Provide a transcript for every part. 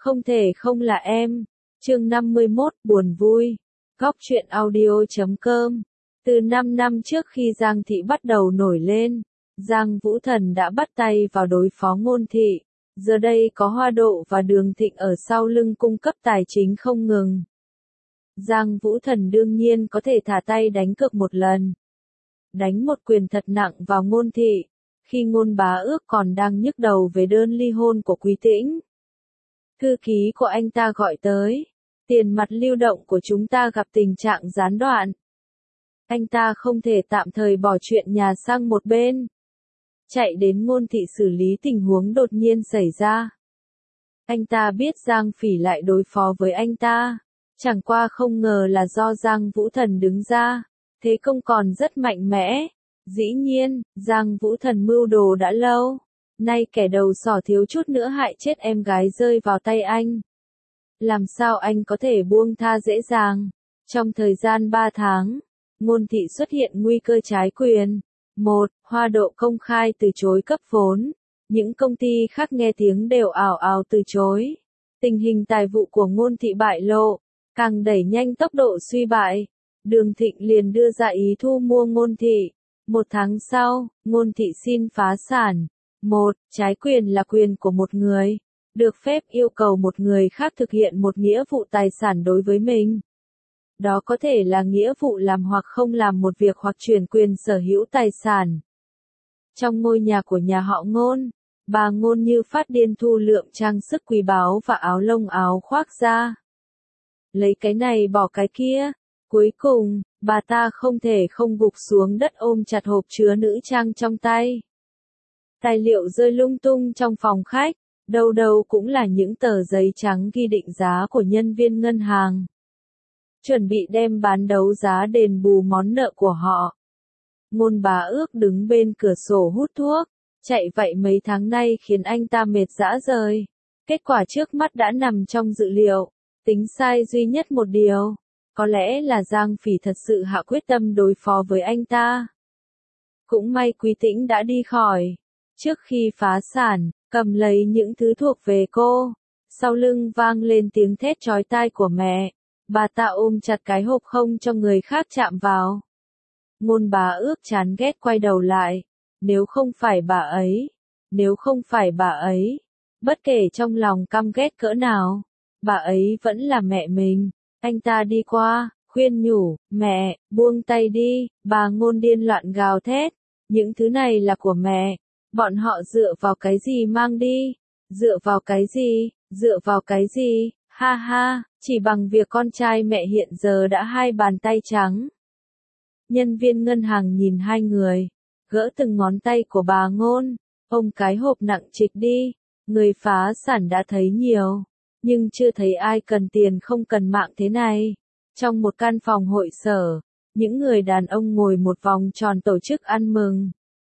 Không thể không là em. Chương 51, buồn vui. Góc truyện audio.com. Từ 5 năm trước khi Giang Thị bắt đầu nổi lên, Giang Vũ Thần đã bắt tay vào đối phó Ngôn Thị. Giờ đây có Hoa Độ và Đường Thịnh ở sau lưng cung cấp tài chính không ngừng. Giang Vũ Thần đương nhiên có thể thả tay đánh cược một lần. Đánh một quyền thật nặng vào Ngôn Thị, khi Ngôn Bá Ước còn đang nhức đầu về đơn ly hôn của Quý Tĩnh. Thư ký của anh ta gọi tới, tiền mặt lưu động của chúng ta gặp tình trạng gián đoạn. Anh ta không thể tạm thời bỏ chuyện nhà sang một bên. Chạy đến Ngôn Thị xử lý tình huống đột nhiên xảy ra. Anh ta biết Giang Phỉ lại đối phó với anh ta. Chẳng qua không ngờ là do Giang Vũ Thần đứng ra. Thế công còn rất mạnh mẽ. Dĩ nhiên, Giang Vũ Thần mưu đồ đã lâu. Nay kẻ đầu sỏ thiếu chút nữa hại chết em gái rơi vào tay anh. Làm sao anh có thể buông tha dễ dàng? Trong thời gian 3 tháng, Ngôn Thị xuất hiện nguy cơ trái quyền. 1. Hoa Độ công khai từ chối cấp vốn. Những công ty khác nghe tiếng đều ào ào từ chối. Tình hình tài vụ của Ngôn Thị bại lộ, càng đẩy nhanh tốc độ suy bại. Đường Thịnh liền đưa ra ý thu mua Ngôn Thị. 1 tháng sau, Ngôn Thị xin phá sản. 1. Trái quyền là quyền của một người, được phép yêu cầu một người khác thực hiện một nghĩa vụ tài sản đối với mình. Đó có thể là nghĩa vụ làm hoặc không làm một việc hoặc chuyển quyền sở hữu tài sản. Trong ngôi nhà của nhà họ Ngôn, bà Ngôn như phát điên thu lượm trang sức quý báu và áo lông áo khoác ra. Lấy cái này bỏ cái kia. Cuối cùng, bà ta không thể không gục xuống đất ôm chặt hộp chứa nữ trang trong tay. Tài liệu rơi lung tung trong phòng khách, đâu đâu cũng là những tờ giấy trắng ghi định giá của nhân viên ngân hàng. Chuẩn bị đem bán đấu giá đền bù món nợ của họ. Ngôn Bá Ước đứng bên cửa sổ hút thuốc, chạy vậy mấy tháng nay khiến anh ta mệt rã rời. Kết quả trước mắt đã nằm trong dự liệu, tính sai duy nhất một điều. Có lẽ là Giang Phỉ thật sự hạ quyết tâm đối phó với anh ta. Cũng may Quý Tĩnh đã đi khỏi. Trước khi phá sản, cầm lấy những thứ thuộc về cô. Sau lưng vang lên tiếng thét chói tai của mẹ. Bà ta ôm chặt cái hộp không cho người khác chạm vào. Ngôn Bá Ước chán ghét quay đầu lại. Nếu không phải bà ấy, bất kể trong lòng căm ghét cỡ nào, bà ấy vẫn là mẹ mình. Anh ta đi qua, khuyên nhủ, mẹ, buông tay đi, bà Ngôn điên loạn gào thét. Những thứ này là của mẹ, bọn họ dựa vào cái gì mang đi? Dựa vào cái gì? Ha ha, chỉ bằng việc con trai mẹ hiện giờ đã 2 bàn tay trắng. Nhân viên ngân hàng nhìn hai người, gỡ từng ngón tay của bà Ngôn, ôm cái hộp nặng trịch đi. Người phá sản đã thấy nhiều, nhưng chưa thấy ai cần tiền không cần mạng thế này. Trong một căn phòng hội sở, những người đàn ông ngồi một vòng tròn tổ chức ăn mừng.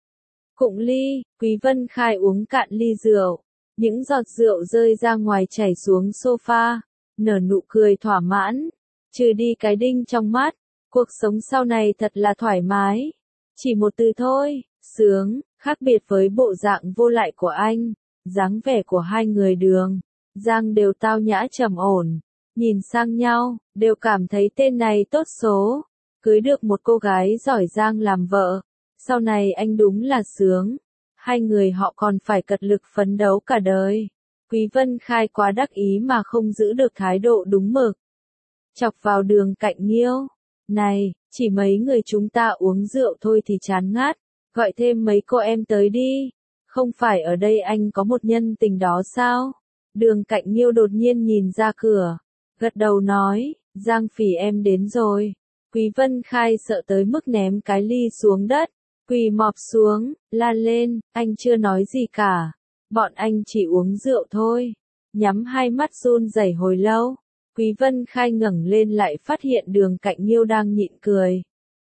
Cụng ly, Quý Vân Khai uống cạn ly rượu, những giọt rượu rơi ra ngoài chảy xuống sofa, nở nụ cười thỏa mãn, trừ đi cái đinh trong mắt, cuộc sống sau này thật là thoải mái. Chỉ một từ thôi, sướng. Khác biệt với bộ dạng vô lại của anh, dáng vẻ của hai người Đường, Giang đều tao nhã trầm ổn, nhìn sang nhau, đều cảm thấy tên này tốt số, cưới được một cô gái giỏi giang làm vợ, sau này anh đúng là sướng. Hai người họ còn phải cật lực phấn đấu cả đời. Quý Vân Khai quá đắc ý mà không giữ được thái độ đúng mực. Chọc vào Đường Cạnh Nghiêu. Này, chỉ mấy người chúng ta uống rượu thôi thì chán ngát, gọi thêm mấy cô em tới đi. Không phải ở đây anh có một nhân tình đó sao? Đường Cạnh Nghiêu đột nhiên nhìn ra cửa, gật đầu nói, Giang Phỉ em đến rồi. Quý Vân Khai sợ tới mức ném cái ly xuống đất, quỳ mọp xuống, la lên, anh chưa nói gì cả. Bọn anh chỉ uống rượu thôi. Nhắm hai mắt run rẩy hồi lâu, Quý Vân Khai ngẩng lên lại phát hiện Đường Cạnh Nghiêu đang nhịn cười.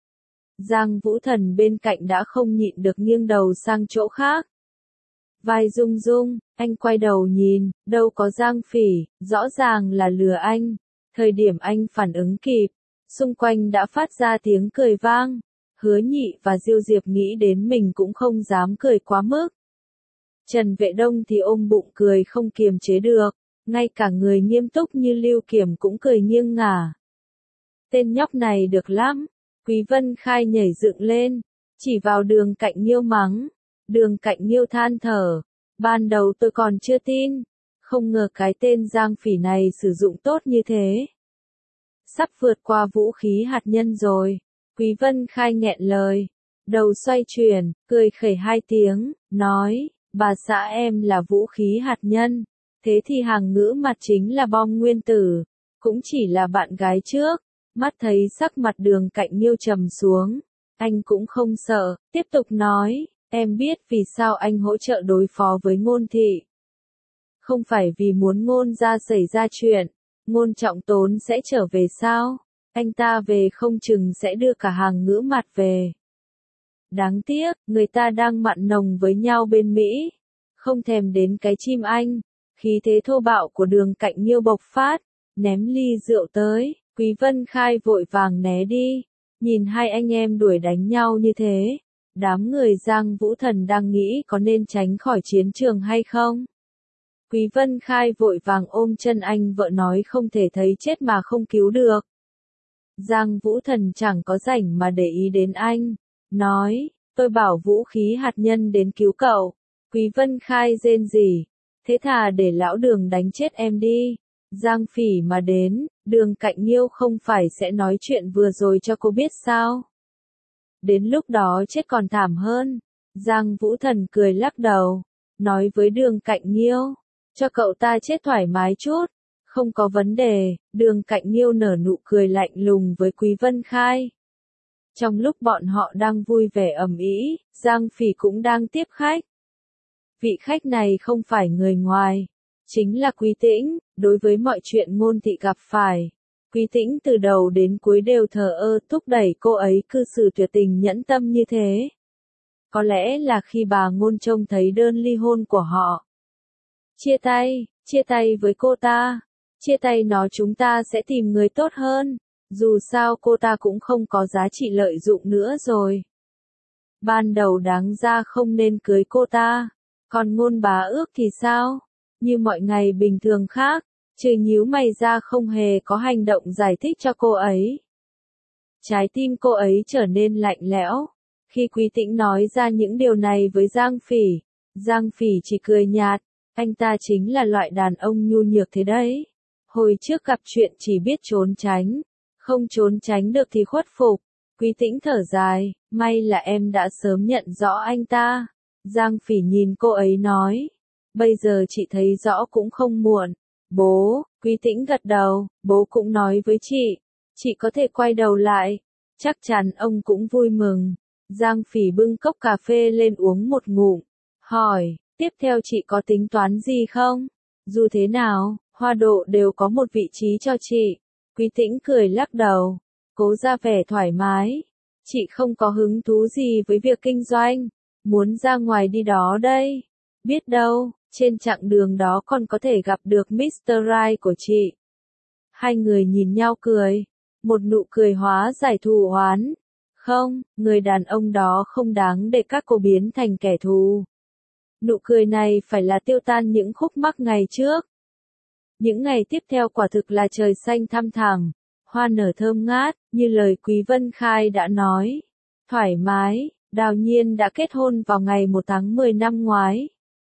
Giang Vũ Thần bên cạnh đã không nhịn được nghiêng đầu sang chỗ khác. Vai rung rung, anh quay đầu nhìn, đâu có Giang Phỉ, rõ ràng là lừa anh. Thời điểm anh phản ứng kịp, xung quanh đã phát ra tiếng cười vang. Hứa Nhị và Diêu Diệp nghĩ đến mình cũng không dám cười quá mức. Trần Vệ Đông thì ôm bụng cười không kiềm chế được. ngay cả người nghiêm túc như Lưu Kiểm cũng cười nghiêng ngả. Tên nhóc này được lắm. Quý Vân Khai nhảy dựng lên, chỉ vào Đường Cạnh Nhiêu mắng. Đường Cạnh Nhiêu than thở, ban đầu tôi còn chưa tin, không ngờ cái tên Giang Phỉ này sử dụng tốt như thế. Sắp vượt qua vũ khí hạt nhân rồi. Quý Vân Khai nghẹn lời, đầu xoay chuyển, cười khẩy hai tiếng, nói, bà xã em là vũ khí hạt nhân, thế thì hàng ngữ mặt chính là bom nguyên tử, cũng chỉ là bạn gái trước. Mắt thấy sắc mặt Đường Cạnh Nhiêu trầm xuống, anh cũng không sợ, tiếp tục nói, em biết vì sao anh hỗ trợ đối phó với Ngôn Thị. Không phải vì muốn Ngôn gia xảy ra chuyện, Ngôn Trọng Tốn sẽ trở về sao? Anh ta về không chừng sẽ đưa cả hàng ngữ mặt về. Đáng tiếc, người ta đang mặn nồng với nhau bên Mỹ. Không thèm đến cái chim anh. Khí thế thô bạo của Đường Cạnh Nhiêu bộc phát, ném ly rượu tới. Quý Vân Khai vội vàng né đi. Nhìn hai anh em đuổi đánh nhau như thế. Đám người Giang Vũ Thần đang nghĩ có nên tránh khỏi chiến trường hay không? Quý Vân Khai vội vàng ôm chân anh vợ nói không thể thấy chết mà không cứu được. Giang Vũ Thần chẳng có rảnh mà để ý đến anh. Nói, tôi bảo vũ khí hạt nhân đến cứu cậu. Quý Vân Khai rên rỉ. Thế thà để lão Đường đánh chết em đi. Giang Phỉ mà đến, Đường Cạnh Nhiêu không phải sẽ nói chuyện vừa rồi cho cô biết sao? Đến lúc đó chết còn thảm hơn. Giang Vũ Thần cười lắc đầu, nói với Đường Cạnh Nhiêu, cho cậu ta chết thoải mái chút, không có vấn đề. Đường Cạnh Nhiêu nở nụ cười lạnh lùng với Quý Vân Khai. Trong lúc bọn họ đang vui vẻ ầm ĩ, Giang Phỉ cũng đang tiếp khách. Vị khách này không phải người ngoài, chính là Quý Tĩnh. Đối với mọi chuyện Ngôn Thị gặp phải, Quý Tĩnh từ đầu đến cuối đều thờ ơ thúc đẩy cô ấy cư xử tuyệt tình nhẫn tâm như thế. Có lẽ là khi bà Ngôn trông thấy đơn ly hôn của họ. Chia tay với cô ta, chia tay nó chúng ta sẽ tìm người tốt hơn, dù sao cô ta cũng không có giá trị lợi dụng nữa rồi. Ban đầu đáng ra không nên cưới cô ta, còn Ngôn bá ước thì sao? Như mọi ngày bình thường khác, trừ nhíu mày ra không hề có hành động giải thích cho cô ấy. Trái tim cô ấy trở nên lạnh lẽo. Khi Quý Tĩnh nói ra những điều này với Giang Phỉ chỉ cười nhạt, anh ta chính là loại đàn ông nhu nhược thế đấy. Hồi trước gặp chuyện chỉ biết trốn tránh, không trốn tránh được thì khuất phục. Quý Tĩnh thở dài, may là em đã sớm nhận rõ anh ta. Giang Phỉ nhìn cô ấy nói, bây giờ chị thấy rõ cũng không muộn. Bố, Quý Tĩnh gật đầu, bố cũng nói với chị có thể quay đầu lại. Chắc chắn ông cũng vui mừng. Giang Phỉ bưng cốc cà phê lên uống một ngụm, hỏi, tiếp theo chị có tính toán gì không? Dù thế nào, Hoa Độ đều có một vị trí cho chị. Quý Tĩnh cười lắc đầu, cố ra vẻ thoải mái. Chị không có hứng thú gì với việc kinh doanh, muốn ra ngoài đi đó đây. Biết đâu, trên chặng đường đó còn có thể gặp được Mr. Right của chị. Hai người nhìn nhau cười, một nụ cười hóa giải thù oán. Không, người đàn ông đó không đáng để các cô biến thành kẻ thù. Nụ cười này phải là tiêu tan những khúc mắc ngày trước. Những ngày tiếp theo quả thực là trời xanh thăm thẳm, hoa nở thơm ngát, như lời Quý Vân Khai đã nói. Thoải mái, Đào Nhiên đã kết hôn vào ngày 1 tháng 10 năm ngoái.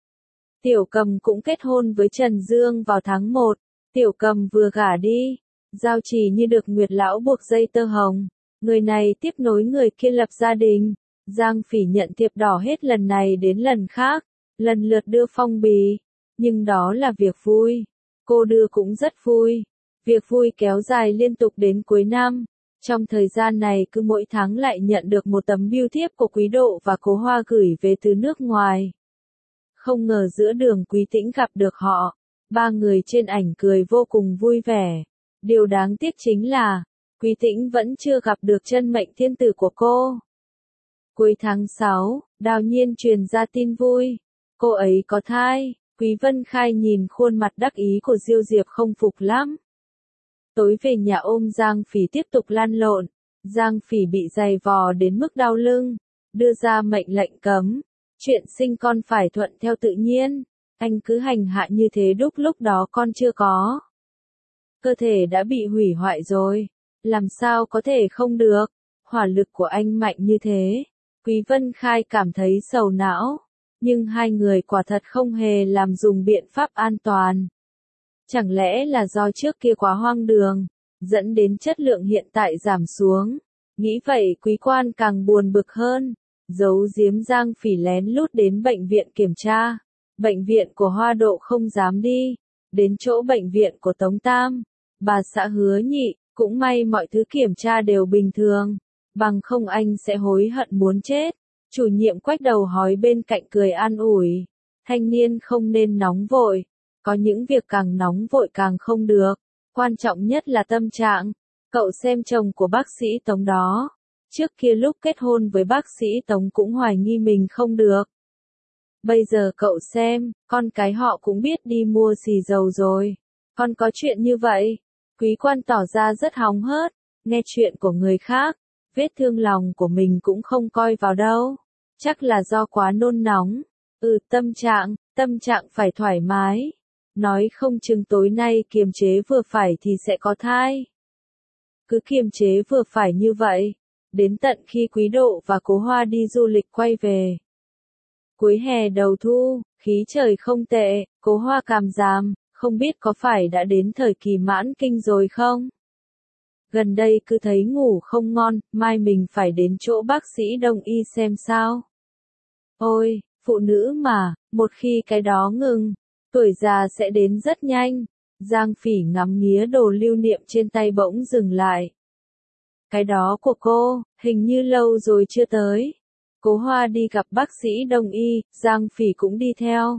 Tiểu Cầm cũng kết hôn với Trần Dương vào tháng 1. Tiểu Cầm vừa gả đi, Giao Trì như được Nguyệt Lão buộc dây tơ hồng. Người này tiếp nối người kia lập gia đình. Giang Phỉ nhận thiệp đỏ hết lần này đến lần khác, lần lượt đưa phong bì. Nhưng đó là việc vui. Cô đưa cũng rất vui. Việc vui kéo dài liên tục đến cuối năm. Trong thời gian này cứ mỗi tháng lại nhận được một tấm bưu thiếp của Quý Độ và Cố Hoa gửi về từ nước ngoài. Không ngờ giữa đường Quý Tĩnh gặp được họ. Ba người trên ảnh cười vô cùng vui vẻ. Điều đáng tiếc chính là, Quý Tĩnh vẫn chưa gặp được chân mệnh thiên tử của cô. Cuối tháng 6, Đào Nhiên truyền ra tin vui. Cô ấy có thai. Quý Vân Khai nhìn khuôn mặt đắc ý của Diêu Diệp không phục lắm. Tối về nhà ôm Giang Phỉ tiếp tục lăn lộn. Giang Phỉ bị giày vò đến mức đau lưng. Đưa ra mệnh lệnh cấm. Chuyện sinh con phải thuận theo tự nhiên. Anh cứ hành hạ như thế đúc lúc đó con chưa có. Cơ thể đã bị hủy hoại rồi. Làm sao có thể không được. Hỏa lực của anh mạnh như thế. Quý Vân Khai cảm thấy sầu não. Nhưng hai người quả thật không hề làm dùng biện pháp an toàn. Chẳng lẽ là do trước kia quá hoang đường, dẫn đến chất lượng hiện tại giảm xuống. Nghĩ vậy Quý Quan càng buồn bực hơn. Giấu giếm Giang Phỉ lén lút đến bệnh viện kiểm tra. Bệnh viện của Hoa Độ không dám đi. Đến chỗ bệnh viện của Tống Tam. Bà xã Hứa Nhị, cũng may mọi thứ kiểm tra đều bình thường. Bằng không anh sẽ hối hận muốn chết. Chủ nhiệm Quách đầu hói bên cạnh cười an ủi. Thanh niên không nên nóng vội. Có những việc càng nóng vội càng không được. Quan trọng nhất là tâm trạng. Cậu xem chồng của bác sĩ Tống đó. Trước kia lúc kết hôn với bác sĩ Tống cũng hoài nghi mình không được. Bây giờ cậu xem, con cái họ cũng biết đi mua xì dầu rồi. Còn có chuyện như vậy. Quý Quan tỏ ra rất hóng hớt. Nghe chuyện của người khác. Vết thương lòng của mình cũng không coi vào đâu. Chắc là do quá nôn nóng. Tâm trạng phải thoải mái. Nói không chừng tối nay kiềm chế vừa phải thì sẽ có thai. Cứ kiềm chế vừa phải như vậy. Đến tận khi Quý Độ và Cố Hoa đi du lịch quay về. Cuối hè đầu thu, khí trời không tệ, Cố Hoa cảm giảm, không biết có phải đã đến thời kỳ mãn kinh rồi không? Gần đây cứ thấy ngủ không ngon, mai mình phải đến chỗ bác sĩ đông y xem sao. Ôi, phụ nữ mà, một khi cái đó ngừng, tuổi già sẽ đến rất nhanh. Giang Phỉ ngắm nghía đồ lưu niệm trên tay bỗng dừng lại. Cái đó của cô, hình như lâu rồi chưa tới. Cố Hoa đi gặp bác sĩ đông y, Giang Phỉ cũng đi theo.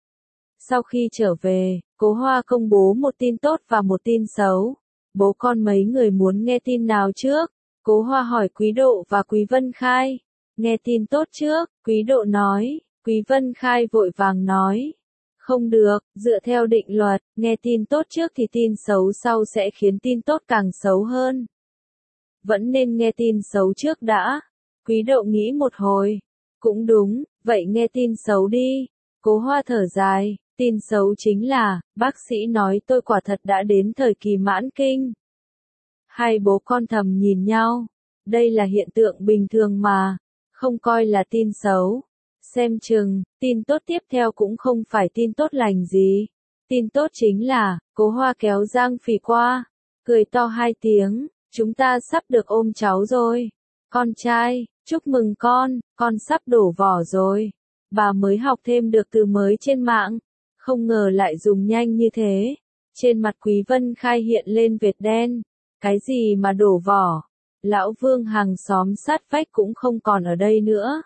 Sau khi trở về, Cố Hoa công bố một tin tốt và một tin xấu. Bố con mấy người muốn nghe tin nào trước? Cố Hoa hỏi Quý Độ và Quý Vân Khai. Nghe tin tốt trước, Quý Độ nói. Quý Vân Khai vội vàng nói. Không được, dựa theo định luật, nghe tin tốt trước thì tin xấu sau sẽ khiến tin tốt càng xấu hơn. Vẫn nên nghe tin xấu trước đã. Quý Độ nghĩ một hồi. Cũng đúng, vậy nghe tin xấu đi. Cố Hoa thở dài. Tin xấu chính là, bác sĩ nói tôi quả thật đã đến thời kỳ mãn kinh. Hai bố con thầm nhìn nhau. Đây là hiện tượng bình thường mà. Không coi là tin xấu. Xem chừng, tin tốt tiếp theo cũng không phải tin tốt lành gì. Tin tốt chính là, Cố Hoa kéo Giang Phỉ qua. Cười to hai tiếng, chúng ta sắp được ôm cháu rồi. Con trai, chúc mừng con sắp đổ vỏ rồi. Bà mới học thêm được từ mới trên mạng. Không ngờ lại dùng nhanh như thế. Trên mặt Quý Vân Khai hiện lên vệt đen. Cái gì mà đổ vỏ? Lão Vương hàng xóm sát vách cũng không còn ở đây nữa.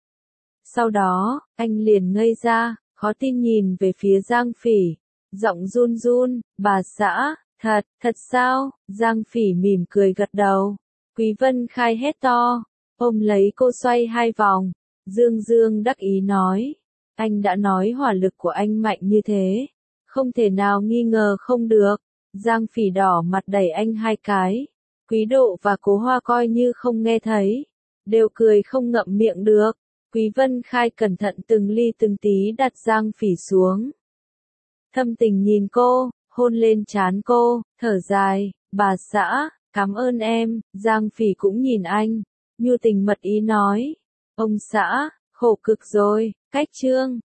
Sau đó, anh liền ngây ra, khó tin nhìn về phía Giang Phỉ. Giọng run run, bà xã, thật sao? Giang Phỉ mỉm cười gật đầu. Quý Vân Khai hét to, ôm lấy cô xoay hai vòng. Dương Dương đắc ý nói. Anh đã nói hỏa lực của anh mạnh như thế. Không thể nào nghi ngờ không được. Giang Phỉ đỏ mặt đẩy anh hai cái. Quý Độ và Cố Hoa coi như không nghe thấy. Đều cười không ngậm miệng được. Quý Vân Khai cẩn thận từng ly từng tí đặt Giang Phỉ xuống. Thâm tình nhìn cô, hôn lên trán cô, thở dài, bà xã, cảm ơn em. Giang Phỉ cũng nhìn anh. Nhu tình mật ý nói. Ông xã, khổ cực rồi, cách chương.